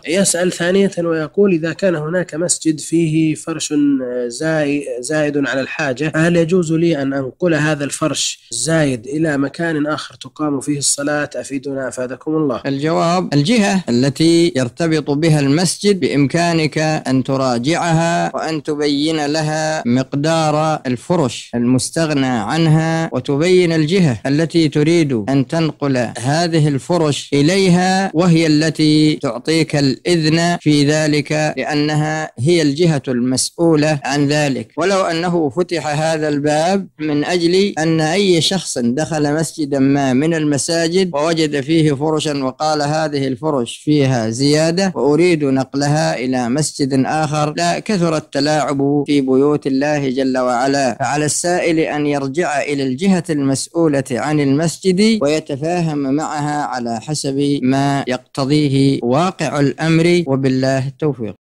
يسأل ثانية ويقول: إذا كان هناك مسجد فيه فرش زائد على الحاجة، هل يجوز لي أن أنقل هذا الفرش الزايد إلى مكان آخر تقام فيه الصلاة؟ أفيدنا أفادكم الله. الجواب: الجهة التي يرتبط بها المسجد بإمكانك أن تراجعها وأن تبين لها مقدار الفرش المستغنى عنها، وتبين الجهة التي تريد أن تنقل هذه الفرش إليها، وهي التي تعطيك الإذن في ذلك، لأنها هي الجهة المسؤولة عن ذلك. ولو أنه فتح هذا الباب من أجل أن أي شخص دخل مسجدا ما من المساجد ووجد فيه فرشا وقال: هذه الفرش فيها زيادة وأريد نقلها إلى مسجد آخر، لا كثر التلاعب في بيوت الله جل وعلا. فعلى السائل أن يرجع إلى الجهة المسؤولة عن المسجد ويتفاهم معها على حسب ما يقتضيه واقع الأمر، وبالله التوفيق.